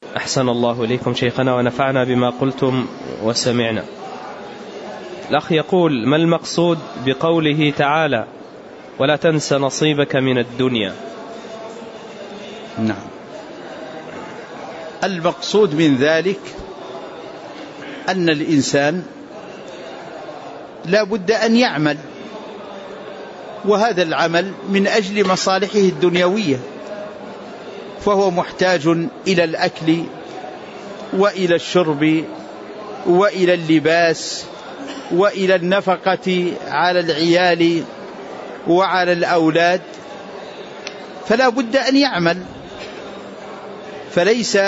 أحسن الله إليكم شيخنا ونفعنا بما قلتم وسمعنا. الأخ يقول: ما المقصود بقوله تعالى ولا تنس نصيبك من الدنيا؟ نعم، المقصود من ذلك أن الإنسان لا بد أن يعمل، وهذا العمل من أجل مصالحه الدنيوية، فهو محتاج إلى الأكل وإلى الشرب وإلى اللباس وإلى النفقة على العيال وعلى الأولاد، فلا بد أن يعمل. فليس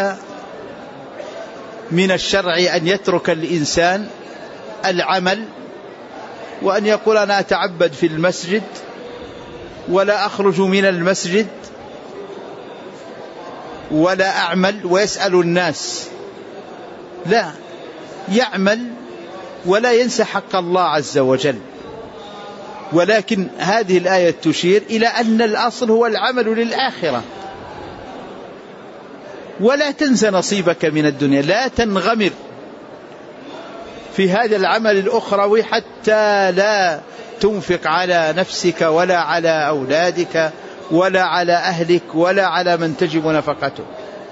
من الشرع أن يترك الإنسان العمل وأن يقول أنا أتعبد في المسجد ولا أخرج من المسجد ولا أعمل ويسأل الناس. لا، يعمل ولا ينسى حق الله عز وجل. ولكن هذه الآية تشير إلى أن الأصل هو العمل للآخرة. ولا تنسى نصيبك من الدنيا، لا تنغمر في هذا العمل الأخروي حتى لا تنفق على نفسك ولا على أولادك ولا على أهلك ولا على من تجب نفقته.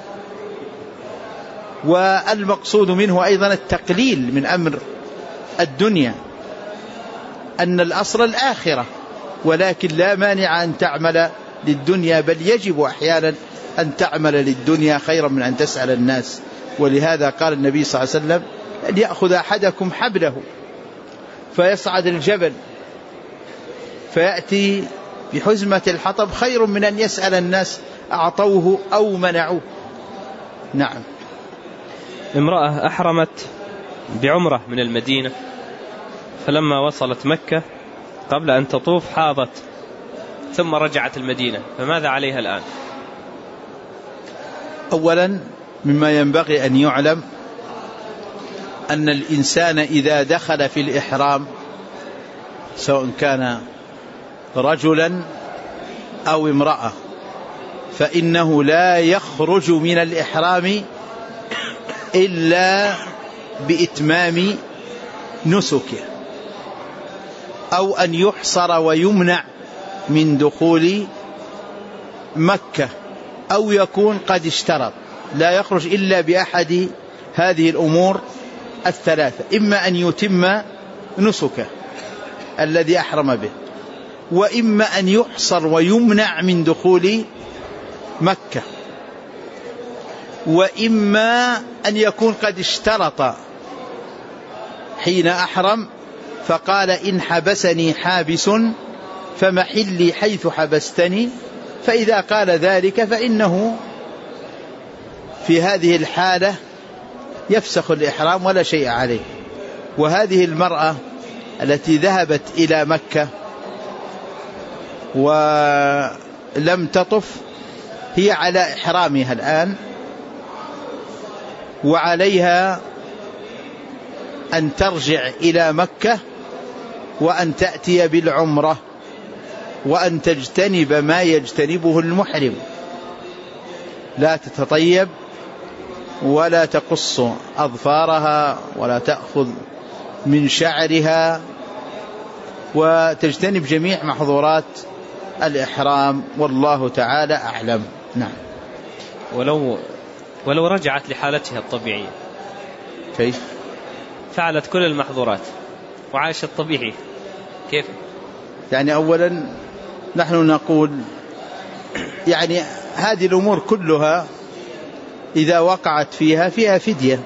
والمقصود منه أيضا التقليل من أمر الدنيا، أن الأصل الآخرة، ولكن لا مانع أن تعمل للدنيا، بل يجب أحيانا أن تعمل للدنيا خيرا من أن تسأل الناس. ولهذا قال النبي صلى الله عليه وسلم أن يأخذ أحدكم حبله فيصعد الجبل فيأتي بحزمة الحطب خير من أن يسأل الناس أعطوه أو منعوه. نعم. امرأة أحرمت بعمرة من المدينة، فلما وصلت مكة قبل أن تطوف حاضت ثم رجعت المدينة، فماذا عليها الآن؟ أولا مما ينبغي أن يعلم أن الإنسان إذا دخل في الإحرام سواء كان رجلا أو امرأة فإنه لا يخرج من الإحرام إلا بإتمام نسكه، أو أن يحصر ويمنع من دخول مكة، أو يكون قد اشترط لا يخرج إلا بأحد هذه الأمور الثلاثة، إما أن يتم نسكه الذي أحرم به، وإما أن يحصر ويمنع من دخول مكة، وإما أن يكون قد اشترط حين أحرم فقال إن حبسني حابس فمحلي حيث حبستني، فإذا قال ذلك فإنه في هذه الحالة يفسخ الإحرام ولا شيء عليه. وهذه المرأة التي ذهبت إلى مكة ولم تطف هي على إحرامها الآن، وعليها أن ترجع إلى مكة وأن تأتي بالعمرة وأن تجتنب ما يجتنبه المحرم، لا تتطيب ولا تقص أظفارها ولا تأخذ من شعرها، وتجتنب جميع محظورات الإحرام، والله تعالى أعلم. نعم. ولو رجعت لحالتها الطبيعية كيف؟ فعلت كل المحظورات وعاشت طبيعي، كيف؟ يعني أولا نحن نقول يعني هذه الأمور كلها إذا وقعت فيها فدية،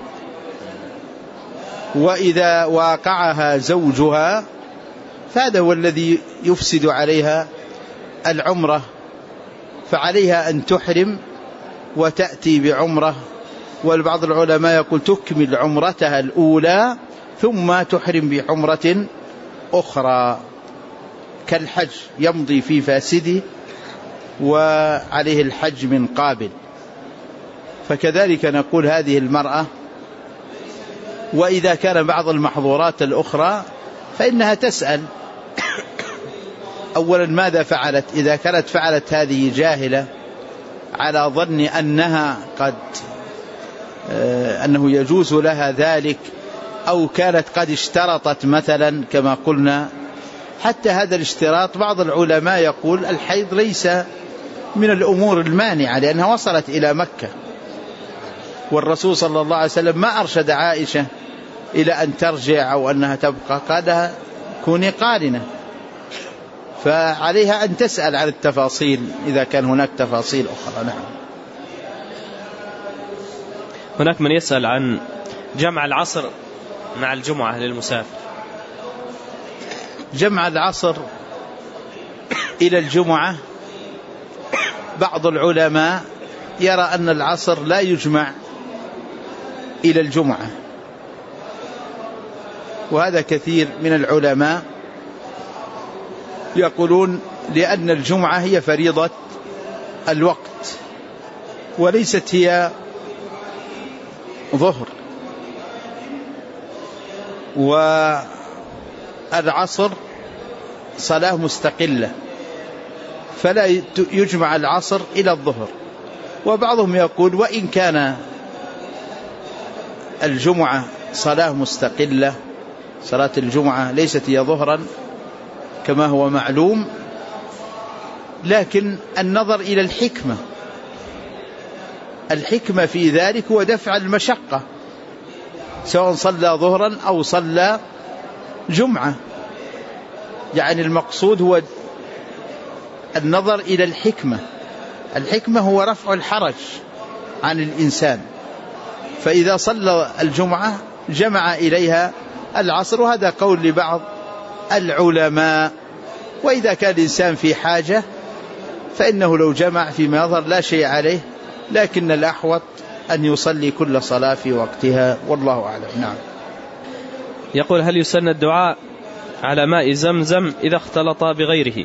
وإذا واقعها زوجها فهذا هو الذي يفسد عليها العمرة، فعليها أن تحرم وتأتي بعمرة. والبعض العلماء يقول تكمل عمرتها الأولى ثم تحرم بعمرة أخرى كالحج، يمضي في فاسده وعليه الحج من قابل. فكذلك نقول هذه المرأة. وإذا كان بعض المحظورات الأخرى فإنها تسأل أولا ماذا فعلت، إذا كانت فعلت هذه جاهلة على ظن أنها قد أنه يجوز لها ذلك، أو كانت قد اشترطت مثلا كما قلنا. حتى هذا الاشتراط بعض العلماء يقول الحيض ليس من الأمور المانعة، لأنها وصلت إلى مكة، والرسول صلى الله عليه وسلم ما أرشد عائشة إلى أن ترجع أو أنها تبقى، قال لها كوني قارنة، فعليها أن تسأل عن التفاصيل إذا كان هناك تفاصيل أخرى. نعم. هناك من يسأل عن جمع العصر مع الجمعة للمسافر. جمع العصر إلى الجمعة، بعض العلماء يرى أن العصر لا يجمع إلى الجمعة، وهذا كثير من العلماء يقولون لأن الجمعة هي فريضة الوقت وليست هي ظهر، والعصر صلاة مستقلة فلا يجمع العصر إلى الظهر. وبعضهم يقول وإن كان الجمعة صلاة مستقلة، صلاة الجمعة ليست هي ظهرا كما هو معلوم، لكن النظر إلى الحكمة في ذلك هو دفع المشقة، سواء صلى ظهرا أو صلى جمعة. يعني المقصود هو النظر إلى الحكمة هو رفع الحرج عن الإنسان، فإذا صلى الجمعة جمع إليها العصر، وهذا قول لبعض العلماء. وإذا كان الإنسان في حاجة فإنه لو جمع فيما يظهر لا شيء عليه، لكن الأحوط أن يصلي كل صلاة في وقتها، والله أعلم. نعم. يقول هل يسن الدعاء على ماء زمزم إذا اختلط بغيره؟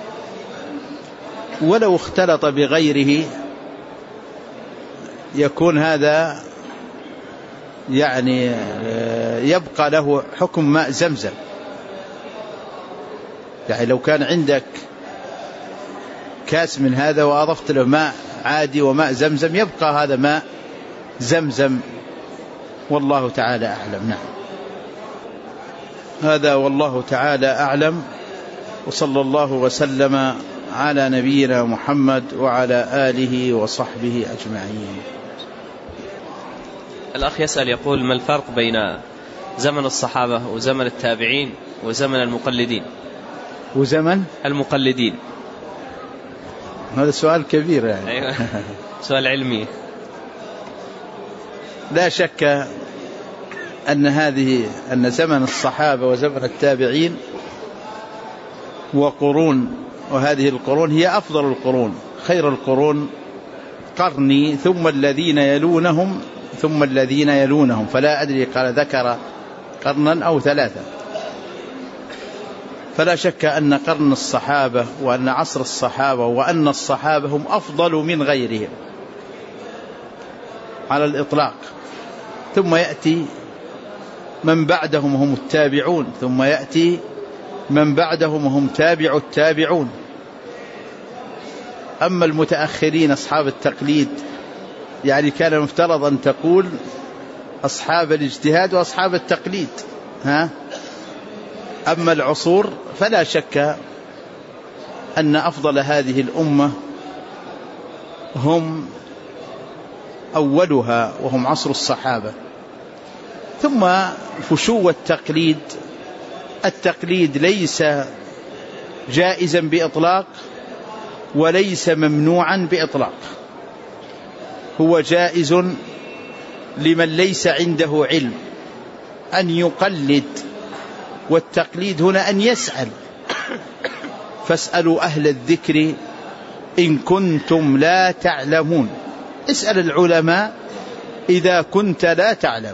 ولو اختلط بغيره يكون هذا يعني يبقى له حكم ماء زمزم. يعني لو كان عندك كاس من هذا وأضفت له ماء عادي وماء زمزم، يبقى هذا ماء زمزم، والله تعالى أعلم. نعم. هذا والله تعالى أعلم، وصلى الله وسلم على نبينا محمد وعلى آله وصحبه أجمعين. الأخ يسأل يقول ما الفرق بين زمن الصحابة وزمن التابعين وزمن المقلدين؟ وزمن المقلدين هذا سؤال كبير يعني. أيوة. سؤال علمي. لا شك أن زمن الصحابة وزمن التابعين وقرون، وهذه القرون هي أفضل القرون، خير القرون قرني ثم الذين يلونهم ثم الذين يلونهم، فلا أدري قال ذكر قرنا أو ثلاثة. فلا شك أن قرن الصحابة وأن عصر الصحابة وأن الصحابة هم أفضل من غيرهم على الإطلاق. ثم يأتي من بعدهم هم التابعون، ثم يأتي من بعدهم هم تابع التابعون. أما المتأخرين أصحاب التقليد يعني كان المفترض أن تقول أصحاب الاجتهاد وأصحاب التقليد. أما العصور فلا شك أن أفضل هذه الأمة هم أولها وهم عصر الصحابة. ثم فشو التقليد ليس جائزا بإطلاق وليس ممنوعا بإطلاق، هو جائز لمن ليس عنده علم أن يقلد، والتقليد هنا أن يسأل، فاسألوا أهل الذكر إن كنتم لا تعلمون. اسأل العلماء إذا كنت لا تعلم.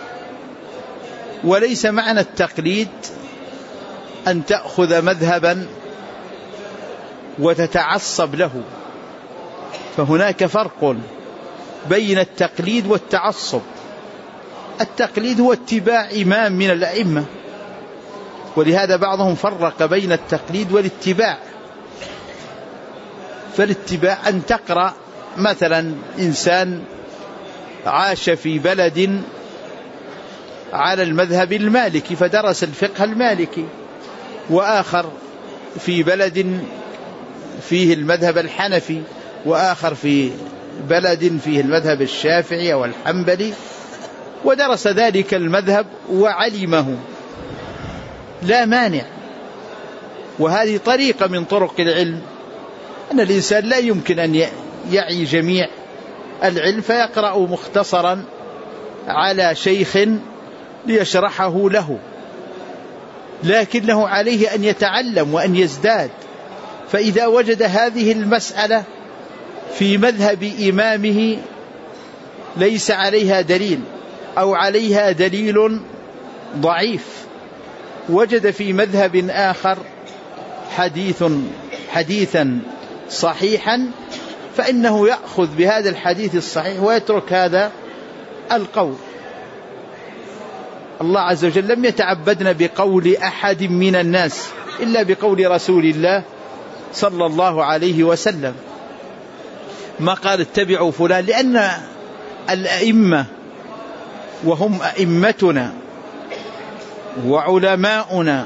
وليس معنى التقليد أن تأخذ مذهبا وتتعصب له، فهناك فرق بين التقليد والتعصب. التقليد هو اتباع إمام من الأئمة، ولهذا بعضهم فرق بين التقليد والاتباع. فالاتباع أن تقرأ مثلا إنسان عاش في بلد على المذهب المالكي فدرس الفقه المالكي، وآخر في بلد فيه المذهب الحنفي، وآخر في بلد فيه المذهب الشافعي أو الحنبلي، ودرس ذلك المذهب وعلمه، لا مانع. وهذه طريقة من طرق العلم، أن الإنسان لا يمكن أن يعي جميع العلم فيقرأ مختصرا على شيخ ليشرحه له، لكنه عليه أن يتعلم وأن يزداد. فإذا وجد هذه المسألة في مذهب إمامه ليس عليها دليل أو عليها دليل ضعيف، وجد في مذهب آخر حديثا صحيحا، فإنه يأخذ بهذا الحديث الصحيح ويترك هذا القول. الله عز وجل لم يتعبدنا بقول أحد من الناس إلا بقول رسول الله صلى الله عليه وسلم. ما قال اتبعوا فلان، لأن الأئمة وهم أئمتنا وعلماؤنا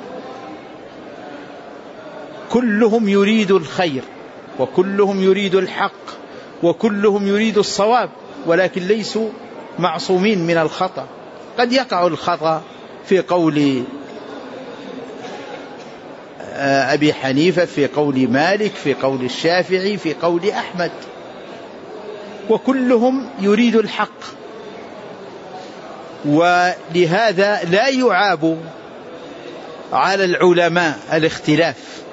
كلهم يريد الخير، وكلهم يريد الحق، وكلهم يريد الصواب، ولكن ليسوا معصومين من الخطأ. قد يقع الخطأ في قول أبي حنيفة، في قول مالك، في قول الشافعي، في قول أحمد، وكلهم يريد الحق. ولهذا لا يعاب على العلماء الاختلاف،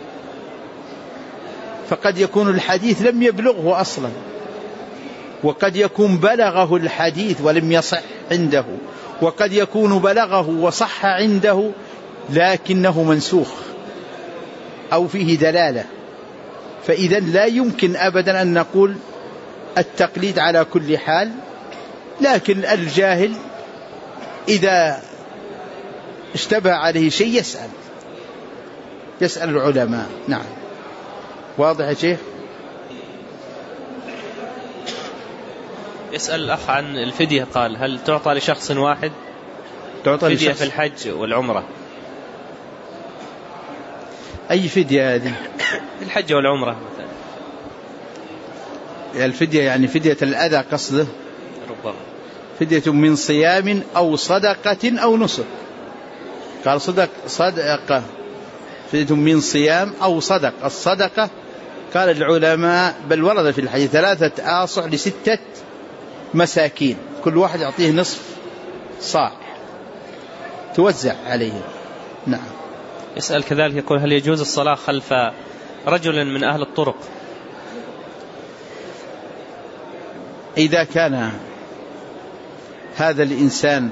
فقد يكون الحديث لم يبلغه أصلا، وقد يكون بلغه الحديث ولم يصح عنده، وقد يكون بلغه وصح عنده لكنه منسوخ أو فيه دلالة. فإذا لا يمكن أبدا أن نقول التقليد على كل حال، لكن الجاهل إذا اشتبه عليه شيء يسأل العلماء. نعم، واضح يا شيخ؟ يسأل الأخ عن الفدية، قال هل تعطى لشخص واحد؟ تعطى فدية في الحج والعمرة. أي فدية هذه؟ الحج والعمرة مثلا. الفدية يعني فدية الأذى قصده، ربما فدية من صيام أو صدقة أو نسك. قال صدقة، فدية من صيام أو صدق. الصدقة قال العلماء بل ورد في الحديث 3 آصع ل6 مساكين، كل واحد يعطيه نصف صاع توزع عليه. نعم. يسأل كذلك يقول هل يجوز الصلاة خلف رجل من أهل الطرق؟ إذا كان هذا الإنسان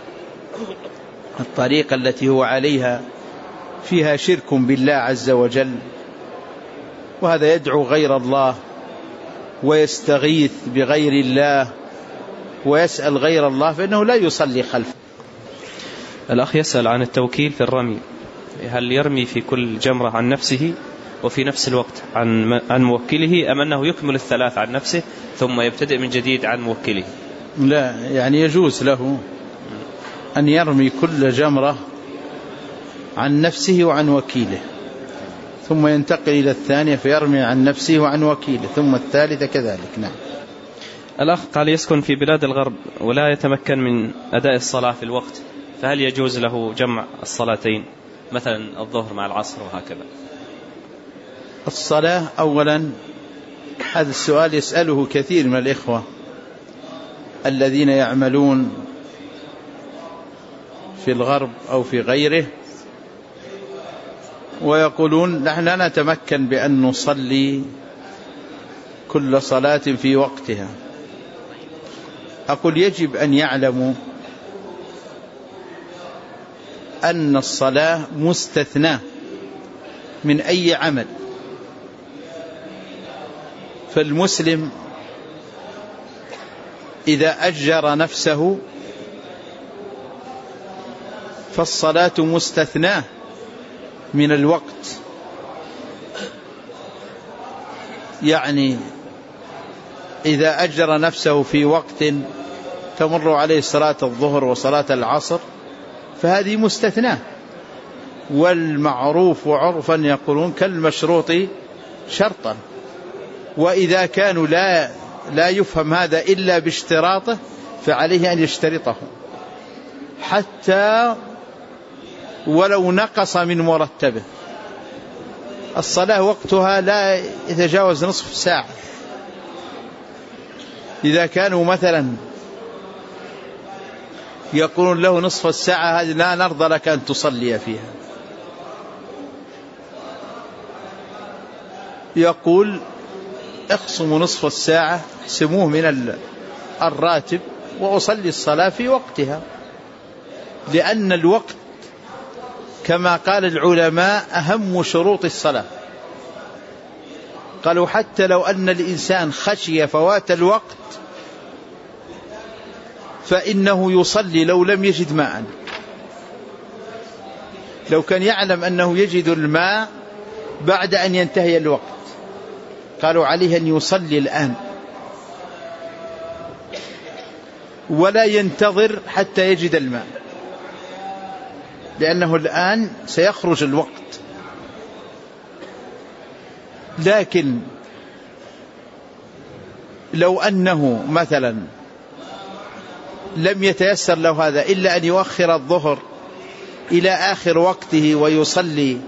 الطريقة التي هو عليها فيها شرك بالله عز وجل، وهذا يدعو غير الله ويستغيث بغير الله ويسأل غير الله، فإنه لا يصلي خلفه. الأخ يسأل عن التوكيل في الرمي، هل يرمي في كل جمرة عن نفسه وفي نفس الوقت عن موكله، أم أنه يكمل 3 عن نفسه ثم يبتدئ من جديد عن موكله؟ لا، يعني يجوز له أن يرمي كل جمرة عن نفسه وعن وكيله، ثم ينتقل إلى الثانية فيرمي عن نفسه وعن وكيله، ثم الثالثة كذلك. نعم. الأخ قال يسكن في بلاد الغرب ولا يتمكن من أداء الصلاة في الوقت، فهل يجوز له جمع الصلاتين مثلا الظهر مع العصر وهكذا؟ الصلاة أولا، هذا السؤال يسأله كثير من الإخوة الذين يعملون في الغرب أو في غيره، ويقولون نحن لا نتمكن بأن نصلي كل صلاة في وقتها. أقول يجب أن يعلموا أن الصلاة مستثناة من أي عمل، فالمسلم إذا أجر نفسه فالصلاة مستثناة من الوقت. يعني إذا أجر نفسه في وقت تمر عليه صلاة الظهر وصلاة العصر فهذه مستثناة، والمعروف عرفا يقولون كالمشروط شرطا. وإذا كانوا لا يفهم هذا إلا باشتراطه فعليه أن يشترطه، حتى ولو نقص من مرتبه. الصلاة وقتها لا يتجاوز نصف ساعة. إذا كانوا مثلا يقولون له نصف الساعة هذه لا نرضى لك أن تصلي فيها، يقول اخصموا نصف الساعة احسموه من الراتب وأصلي الصلاة في وقتها، لأن الوقت كما قال العلماء أهم شروط الصلاة. قالوا حتى لو أن الإنسان خشي فوات الوقت فإنه يصلي لو لم يجد ماء. لو كان يعلم أنه يجد الماء بعد أن ينتهي الوقت قالوا عليه أن يصلي الآن ولا ينتظر حتى يجد الماء، لأنه الآن سيخرج الوقت. لكن لو أنه مثلا لم يتيسر له هذا إلا أن يؤخر الظهر إلى آخر وقته ويصلي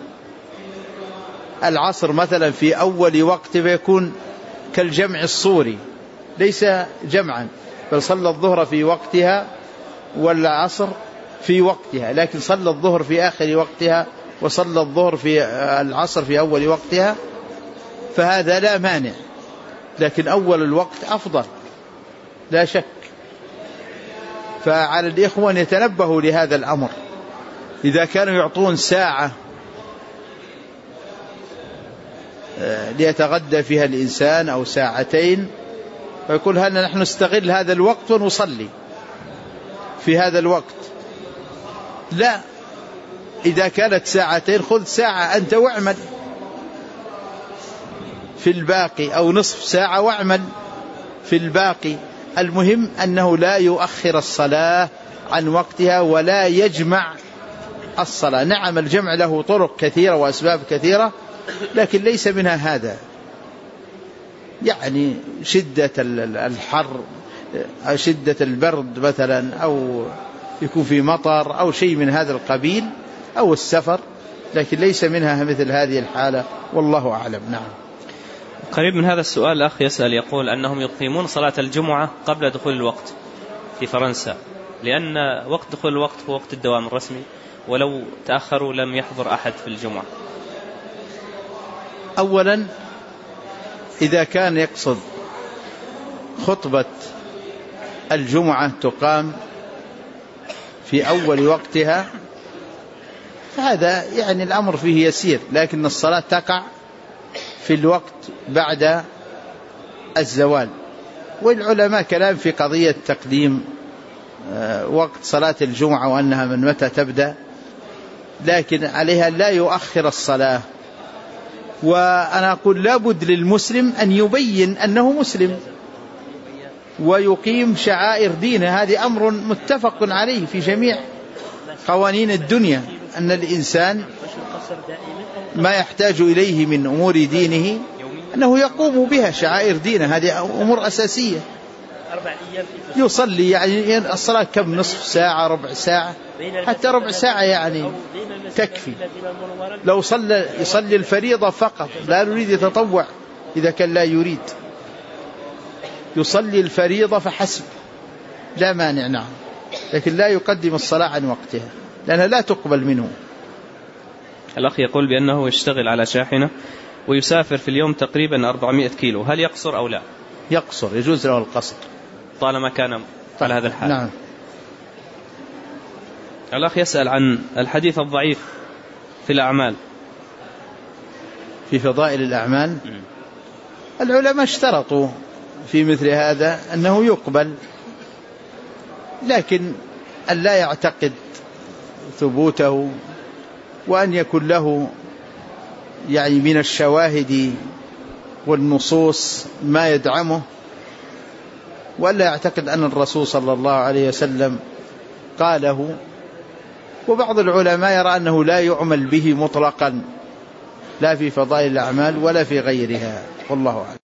العصر مثلا في أول وقت فيكون كالجمع الصوري، ليس جمعا، بل صلى الظهر في وقتها والعصر في وقتها، لكن صلى الظهر في آخر وقتها وصلى الظهر في العصر في أول وقتها، فهذا لا مانع. لكن أول الوقت أفضل لا شك. فعلى الإخوة أن يتنبهوا لهذا الأمر. إذا كانوا يعطون ساعة ليتغدى فيها الإنسان أو ساعتين فيقول هل نحن نستغل هذا الوقت ونصلي في هذا الوقت؟ لا، إذا كانت ساعتين خذ ساعة أنت واعمل في الباقي، أو نصف ساعة واعمل في الباقي. المهم أنه لا يؤخر الصلاة عن وقتها ولا يجمع الصلاة. نعم الجمع له طرق كثيرة وأسباب كثيرة، لكن ليس منها هذا. يعني شدة الحر، شدة البرد مثلا، أو يكون في مطر أو شيء من هذا القبيل، أو السفر، لكن ليس منها مثل هذه الحالة، والله أعلم. نعم. قريب من هذا السؤال الأخ يسأل يقول أنهم يقيمون صلاة الجمعة قبل دخول الوقت في فرنسا، لأن وقت دخول الوقت هو وقت الدوام الرسمي، ولو تأخروا لم يحضر أحد في الجمعة. أولا إذا كان يقصد خطبة الجمعة تقام في أول وقتها فهذا يعني الأمر فيه يسير، لكن الصلاة تقع في الوقت بعد الزوال. والعلماء كلام في قضية تقديم وقت صلاة الجمعة وأنها من متى تبدأ، لكن عليها لا يؤخر الصلاة. وأنا أقول لابد للمسلم أن يبين أنه مسلم ويقيم شعائر دينه، هذه أمر متفق عليه في جميع قوانين الدنيا، أن الإنسان ما يحتاج إليه من أمور دينه أنه يقوم بها، شعائر دينه هذه أمور أساسية. يصلي يعني الصلاة كم، نصف ساعة، ربع ساعة، حتى ربع ساعة يعني تكفي. لو يصلي الفريضة فقط، لا يريد يتطوع، إذا كان لا يريد يصلي الفريضة فحسب لا مانع. نعم، لكن لا يقدم الصلاة عن وقتها لأنها لا تقبل منه. الأخ يقول بأنه يشتغل على شاحنة ويسافر في اليوم تقريبا 400 كيلو، هل يقصر أو لا؟ يقصر، يجوز له القصر طالما كان على هذا الحال. نعم. الأخ يسأل عن الحديث الضعيف في الأعمال، في فضائل الأعمال. العلماء اشترطوا في مثل هذا أنه يقبل، لكن أن لا يعتقد ثبوته، وأن يكون له يعني من الشواهد والنصوص ما يدعمه، ولا يعتقد أن الرسول صلى الله عليه وسلم قاله. وبعض العلماء يرى أنه لا يعمل به مطلقا لا في فضائل الأعمال ولا في غيرها، والله أعلم.